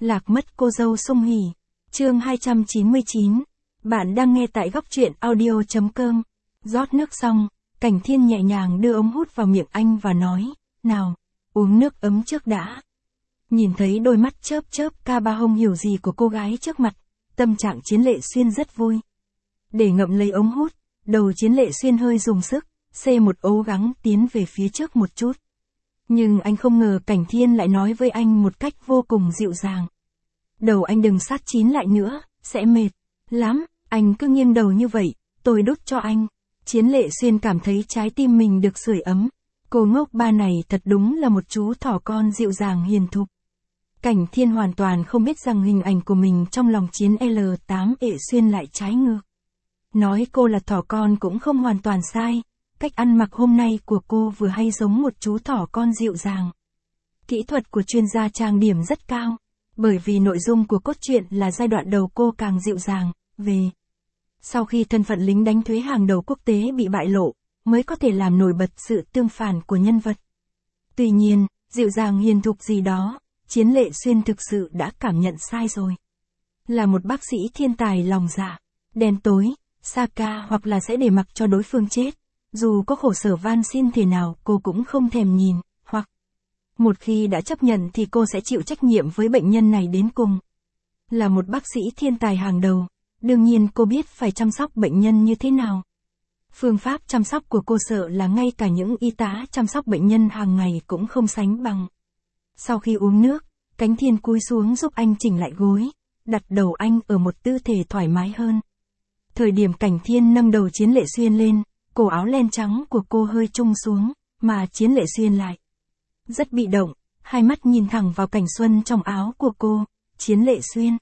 Lạc mất cô dâu Sung Hỉ. Chương 299. Bạn đang nghe tại góc truyện audio.com. Rót nước xong, Cảnh Thiên nhẹ nhàng đưa ống hút vào miệng anh và nói, nào, uống nước ấm trước đã. Nhìn thấy đôi mắt chớp chớp ca ba không hiểu gì của cô gái trước mặt, tâm trạng Chiến Lệ Xuyên rất vui. Để ngậm lấy ống hút, đầu Chiến Lệ Xuyên hơi dùng sức, xê một ấu gắng tiến về phía trước một chút. Nhưng anh không ngờ Cảnh Thiên lại nói với anh một cách vô cùng dịu dàng. Đầu anh đừng sát chín lại nữa, sẽ mệt lắm, anh cứ nghiêng đầu như vậy, tôi đút cho anh. Chiến Lệ Xuyên cảm thấy trái tim mình được sưởi ấm. Cô ngốc ba này thật đúng là một chú thỏ con dịu dàng hiền thục. Cảnh Thiên hoàn toàn không biết rằng hình ảnh của mình trong lòng Chiến L8 Ệ Xuyên lại trái ngược. Nói cô là thỏ con cũng không hoàn toàn sai. Cách ăn mặc hôm nay của cô vừa hay giống một chú thỏ con dịu dàng. Kỹ thuật của chuyên gia trang điểm rất cao. Bởi vì nội dung của cốt truyện là giai đoạn đầu cô càng dịu dàng, sau khi thân phận lính đánh thuế hàng đầu quốc tế bị bại lộ, mới có thể làm nổi bật sự tương phản của nhân vật. Tuy nhiên, dịu dàng hiền thục gì đó, Chiến Lệ Xuyên thực sự đã cảm nhận sai rồi. Là một bác sĩ thiên tài lòng dạ, đen tối, sa ca hoặc là sẽ để mặc cho đối phương chết. Dù có khổ sở van xin thế nào cô cũng không thèm nhìn, hoặc một khi đã chấp nhận thì cô sẽ chịu trách nhiệm với bệnh nhân này đến cùng. Là một bác sĩ thiên tài hàng đầu, đương nhiên cô biết phải chăm sóc bệnh nhân như thế nào. Phương pháp chăm sóc của cô sợ là ngay cả những y tá chăm sóc bệnh nhân hàng ngày cũng không sánh bằng. Sau khi uống nước, Cảnh Thiên cúi xuống giúp anh chỉnh lại gối, đặt đầu anh ở một tư thế thoải mái hơn. Thời điểm Cảnh Thiên nâng đầu Chiến Lệ Xuyên lên, cổ áo len trắng của cô hơi chung xuống, mà Chiến Lệ Xuyên lại rất bị động, hai mắt nhìn thẳng vào cảnh xuân trong áo của cô. Chiến Lệ Xuyên.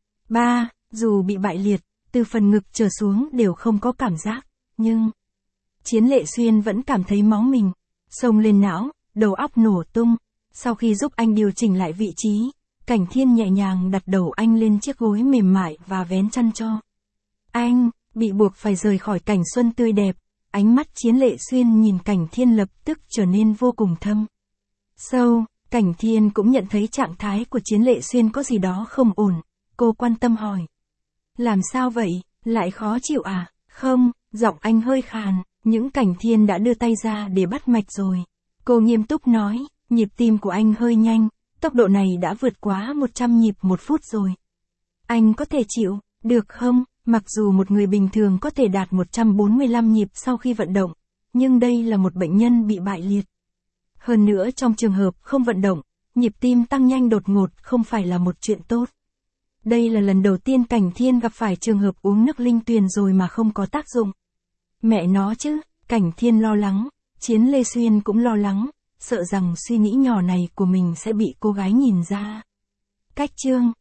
Dù bị bại liệt, từ phần ngực trở xuống đều không có cảm giác, nhưng Chiến Lệ Xuyên vẫn cảm thấy máu mình xông lên não, đầu óc nổ tung. Sau khi giúp anh điều chỉnh lại vị trí, Cảnh Thiên nhẹ nhàng đặt đầu anh lên chiếc gối mềm mại và vén chăn cho anh. Bị buộc phải rời khỏi cảnh xuân tươi đẹp, ánh mắt Chiến Lệ Xuyên nhìn Cảnh Thiên lập tức trở nên vô cùng thâm sâu. Cảnh Thiên cũng nhận thấy trạng thái của Chiến Lệ Xuyên có gì đó không ổn. Cô quan tâm hỏi. Làm sao vậy, lại khó chịu à? Không, giọng anh hơi khàn, những Cảnh Thiên đã đưa tay ra để bắt mạch rồi. Cô nghiêm túc nói, nhịp tim của anh hơi nhanh, tốc độ này đã vượt quá 100 nhịp một phút rồi. Anh có thể chịu, được không? Mặc dù một người bình thường có thể đạt 145 nhịp sau khi vận động, nhưng đây là một bệnh nhân bị bại liệt. Hơn nữa trong trường hợp không vận động, nhịp tim tăng nhanh đột ngột không phải là một chuyện tốt. Đây là lần đầu tiên Cảnh Thiên gặp phải trường hợp uống nước linh tuyền rồi mà không có tác dụng. Mẹ nó chứ, Cảnh Thiên lo lắng, Chiến Lệ Xuyên cũng lo lắng, sợ rằng suy nghĩ nhỏ này của mình sẽ bị cô gái nhìn ra. Cách chương